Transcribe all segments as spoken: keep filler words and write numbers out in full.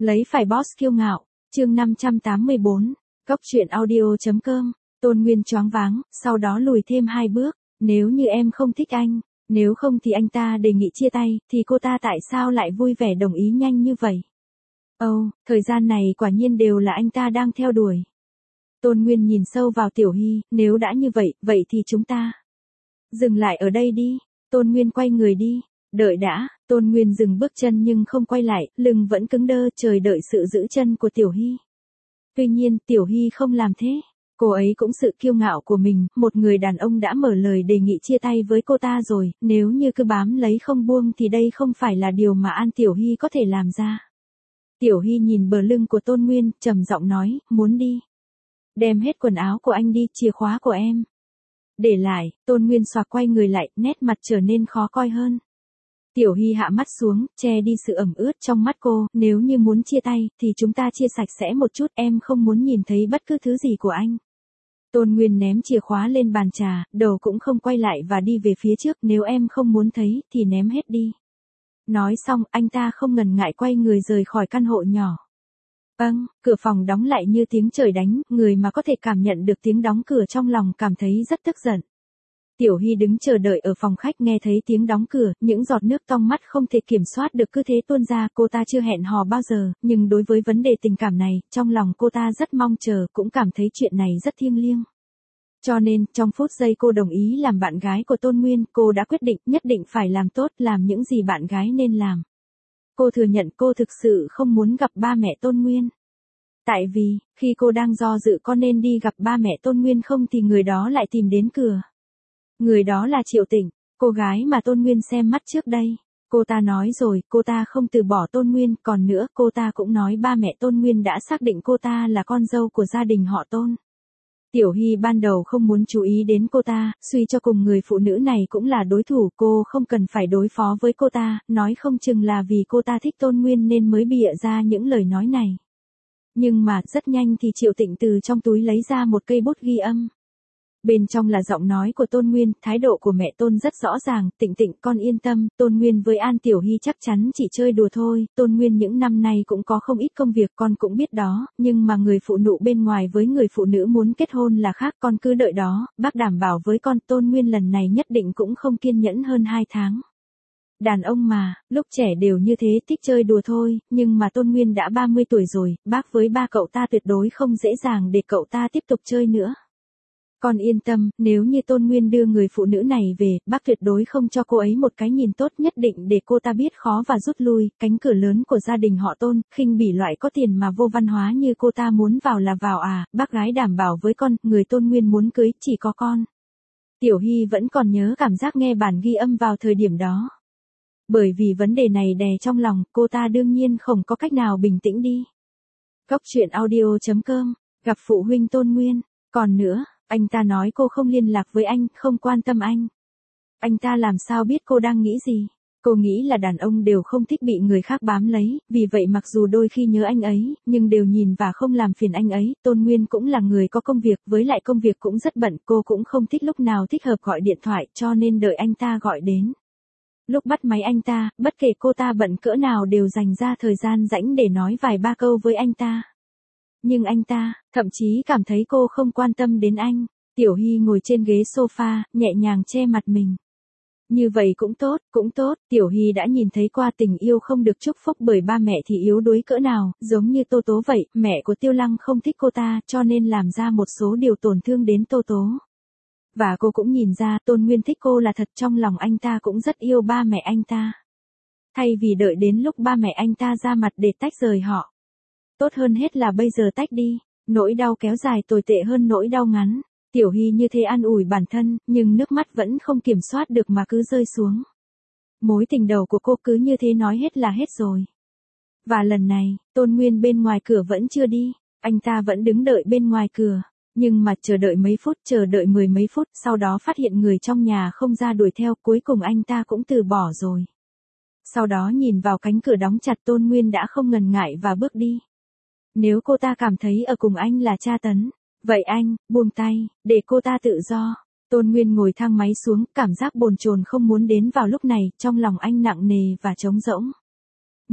Lấy phải boss kiêu ngạo, chương năm trăm tám mươi bốn, Cóc truyện audio.com, Tôn Nguyên choáng váng, sau đó lùi thêm hai bước, nếu như em không thích anh, nếu không thì anh ta đề nghị chia tay, thì cô ta tại sao lại vui vẻ đồng ý nhanh như vậy? Ồ, oh, thời gian này quả nhiên đều là anh ta đang theo đuổi. Tôn Nguyên nhìn sâu vào Tiểu Hy, nếu đã như vậy, vậy thì chúng ta dừng lại ở đây đi. Tôn Nguyên quay người đi. Đợi đã, Tôn Nguyên dừng bước chân nhưng không quay lại, lưng vẫn cứng đơ chờ đợi sự giữ chân của Tiểu Hy. Tuy nhiên, Tiểu Hy không làm thế. Cô ấy cũng sự kiêu ngạo của mình, một người đàn ông đã mở lời đề nghị chia tay với cô ta rồi, nếu như cứ bám lấy không buông thì đây không phải là điều mà An Tiểu Hy có thể làm ra. Tiểu Hy nhìn bờ lưng của Tôn Nguyên, trầm giọng nói, muốn đi. Đem hết quần áo của anh đi, chìa khóa của em. Để lại, Tôn Nguyên xoạc quay người lại, nét mặt trở nên khó coi hơn. Tiểu Hy hạ mắt xuống, che đi sự ẩm ướt trong mắt cô, nếu như muốn chia tay, thì chúng ta chia sạch sẽ một chút, em không muốn nhìn thấy bất cứ thứ gì của anh. Tôn Nguyên ném chìa khóa lên bàn trà, đầu cũng không quay lại và đi về phía trước, nếu em không muốn thấy, thì ném hết đi. Nói xong, anh ta không ngần ngại quay người rời khỏi căn hộ nhỏ. Vâng, cửa phòng đóng lại như tiếng trời đánh, người mà có thể cảm nhận được tiếng đóng cửa trong lòng cảm thấy rất tức giận. Tiểu Hy đứng chờ đợi ở phòng khách nghe thấy tiếng đóng cửa, những giọt nước trong mắt không thể kiểm soát được cứ thế tuôn ra, cô ta chưa hẹn hò bao giờ, nhưng đối với vấn đề tình cảm này, trong lòng cô ta rất mong chờ, cũng cảm thấy chuyện này rất thiêng liêng. Cho nên, trong phút giây cô đồng ý làm bạn gái của Tôn Nguyên, cô đã quyết định nhất định phải làm tốt, làm những gì bạn gái nên làm. Cô thừa nhận cô thực sự không muốn gặp ba mẹ Tôn Nguyên. Tại vì, khi cô đang do dự có nên đi gặp ba mẹ Tôn Nguyên không thì người đó lại tìm đến cửa. Người đó là Triệu Tĩnh, cô gái mà Tôn Nguyên xem mắt trước đây. Cô ta nói rồi, cô ta không từ bỏ Tôn Nguyên, còn nữa cô ta cũng nói ba mẹ Tôn Nguyên đã xác định cô ta là con dâu của gia đình họ Tôn. Tiểu Hy ban đầu không muốn chú ý đến cô ta, suy cho cùng người phụ nữ này cũng là đối thủ, cô không cần phải đối phó với cô ta, nói không chừng là vì cô ta thích Tôn Nguyên nên mới bịa ra những lời nói này. Nhưng mà, rất nhanh thì Triệu Tĩnh từ trong túi lấy ra một cây bút ghi âm. Bên trong là giọng nói của Tôn Nguyên, thái độ của mẹ Tôn rất rõ ràng, Tĩnh Tĩnh con yên tâm, Tôn Nguyên với An Tiểu Hy chắc chắn chỉ chơi đùa thôi, Tôn Nguyên những năm nay cũng có không ít công việc con cũng biết đó, nhưng mà người phụ nữ bên ngoài với người phụ nữ muốn kết hôn là khác, con cứ đợi đó, bác đảm bảo với con Tôn Nguyên lần này nhất định cũng không kiên nhẫn hơn hai tháng. Đàn ông mà, lúc trẻ đều như thế thích chơi đùa thôi, nhưng mà Tôn Nguyên đã ba mươi tuổi rồi, bác với ba cậu ta tuyệt đối không dễ dàng để cậu ta tiếp tục chơi nữa. Con yên tâm, nếu như Tôn Nguyên đưa người phụ nữ này về, bác tuyệt đối không cho cô ấy một cái nhìn tốt nhất định để cô ta biết khó và rút lui, cánh cửa lớn của gia đình họ Tôn, khinh bỉ loại có tiền mà vô văn hóa như cô ta muốn vào là vào à, bác gái đảm bảo với con, người Tôn Nguyên muốn cưới chỉ có con. Tiểu Hy vẫn còn nhớ cảm giác nghe bản ghi âm vào thời điểm đó. Bởi vì vấn đề này đè trong lòng, cô ta đương nhiên không có cách nào bình tĩnh đi. Cóc truyện audio.com, gặp phụ huynh Tôn Nguyên, còn nữa. Anh ta nói cô không liên lạc với anh, không quan tâm anh. Anh ta làm sao biết cô đang nghĩ gì? Cô nghĩ là đàn ông đều không thích bị người khác bám lấy, vì vậy mặc dù đôi khi nhớ anh ấy, nhưng đều nhìn và không làm phiền anh ấy. Tôn Nguyên cũng là người có công việc, với lại công việc cũng rất bận, cô cũng không thích lúc nào thích hợp gọi điện thoại, cho nên đợi anh ta gọi đến. Lúc bắt máy anh ta, bất kể cô ta bận cỡ nào đều dành ra thời gian rảnh để nói vài ba câu với anh ta. Nhưng anh ta, thậm chí cảm thấy cô không quan tâm đến anh. Tiểu Hy ngồi trên ghế sofa, nhẹ nhàng che mặt mình. Như vậy cũng tốt, cũng tốt, Tiểu Hy đã nhìn thấy qua tình yêu không được chúc phúc bởi ba mẹ thì yếu đuối cỡ nào, giống như Tô Tố vậy, mẹ của Tiêu Lăng không thích cô ta, cho nên làm ra một số điều tổn thương đến Tô Tố. Và cô cũng nhìn ra, Tôn Nguyên thích cô là thật, trong lòng anh ta cũng rất yêu ba mẹ anh ta. Thay vì đợi đến lúc ba mẹ anh ta ra mặt để tách rời họ. Tốt hơn hết là bây giờ tách đi, nỗi đau kéo dài tồi tệ hơn nỗi đau ngắn. Tiểu Hy như thế an ủi bản thân, nhưng nước mắt vẫn không kiểm soát được mà cứ rơi xuống. Mối tình đầu của cô cứ như thế nói hết là hết rồi. Và lần này, Tôn Nguyên bên ngoài cửa vẫn chưa đi, anh ta vẫn đứng đợi bên ngoài cửa. Nhưng mà chờ đợi mấy phút, chờ đợi mười mấy phút, sau đó phát hiện người trong nhà không ra đuổi theo, cuối cùng anh ta cũng từ bỏ rồi. Sau đó nhìn vào cánh cửa đóng chặt, Tôn Nguyên đã không ngần ngại và bước đi. Nếu cô ta cảm thấy ở cùng anh là tra tấn, vậy anh, buông tay, để cô ta tự do. Tôn Nguyên ngồi thang máy xuống, cảm giác bồn chồn không muốn đến vào lúc này, trong lòng anh nặng nề và trống rỗng.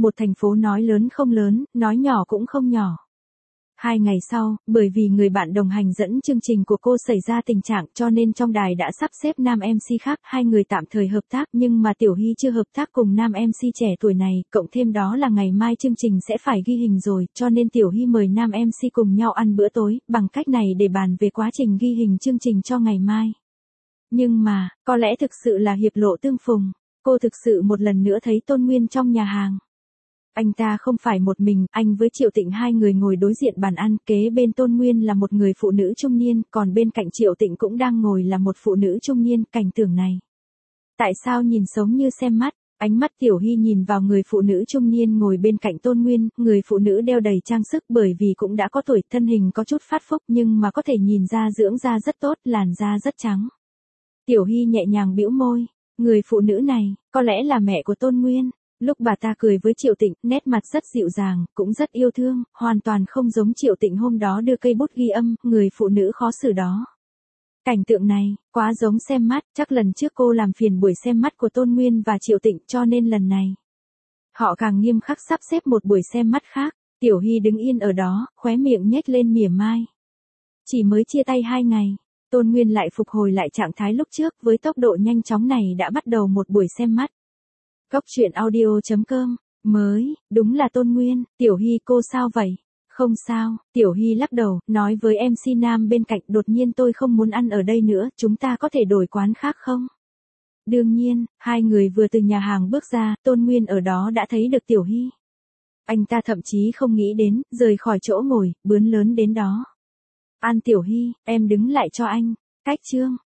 một thành phố nói lớn không lớn, nói nhỏ cũng không nhỏ. Hai ngày sau, bởi vì người bạn đồng hành dẫn chương trình của cô xảy ra tình trạng cho nên trong đài đã sắp xếp nam em xê khác, hai người tạm thời hợp tác nhưng mà Tiểu Hy chưa hợp tác cùng nam em xê trẻ tuổi này, cộng thêm đó là ngày mai chương trình sẽ phải ghi hình rồi, cho nên Tiểu Hy mời nam em xê cùng nhau ăn bữa tối, bằng cách này để bàn về quá trình ghi hình chương trình cho ngày mai. Nhưng mà, có lẽ thực sự là hiệp lộ tương phùng, cô thực sự một lần nữa thấy Tôn Nguyên trong nhà hàng. Anh ta không phải một mình, anh với Triệu Tịnh hai người ngồi đối diện bàn ăn, kế bên Tôn Nguyên là một người phụ nữ trung niên, còn bên cạnh Triệu Tịnh cũng đang ngồi là một phụ nữ trung niên, cảnh tượng này. Tại sao nhìn sống như xem mắt, ánh mắt Tiểu Hy nhìn vào người phụ nữ trung niên ngồi bên cạnh Tôn Nguyên, người phụ nữ đeo đầy trang sức bởi vì cũng đã có tuổi, thân hình có chút phát phúc nhưng mà có thể nhìn ra dưỡng da rất tốt, làn da rất trắng. Tiểu Hy nhẹ nhàng bĩu môi, người phụ nữ này, có lẽ là mẹ của Tôn Nguyên. Lúc bà ta cười với Triệu Tịnh, nét mặt rất dịu dàng, cũng rất yêu thương, hoàn toàn không giống Triệu Tịnh hôm đó đưa cây bút ghi âm, người phụ nữ khó xử đó. Cảnh tượng này, quá giống xem mắt, chắc lần trước cô làm phiền buổi xem mắt của Tôn Nguyên và Triệu Tịnh cho nên lần này. Họ càng nghiêm khắc sắp xếp một buổi xem mắt khác, Tiểu Hy đứng yên ở đó, khóe miệng nhếch lên mỉa mai. Chỉ mới chia tay hai ngày, Tôn Nguyên lại phục hồi lại trạng thái lúc trước với tốc độ nhanh chóng này đã bắt đầu một buổi xem mắt. Góc truyện audio chấm com, mới, đúng là Tôn Nguyên, Tiểu Hy cô sao vậy? Không sao, Tiểu Hy lắc đầu, nói với em xê nam bên cạnh đột nhiên tôi không muốn ăn ở đây nữa, chúng ta có thể đổi quán khác không? Đương nhiên, hai người vừa từ nhà hàng bước ra, Tôn Nguyên ở đó đã thấy được Tiểu Hy. Anh ta thậm chí không nghĩ đến, rời khỏi chỗ ngồi, bướn lớn đến đó. An Tiểu Hy, em đứng lại cho anh, cách chương.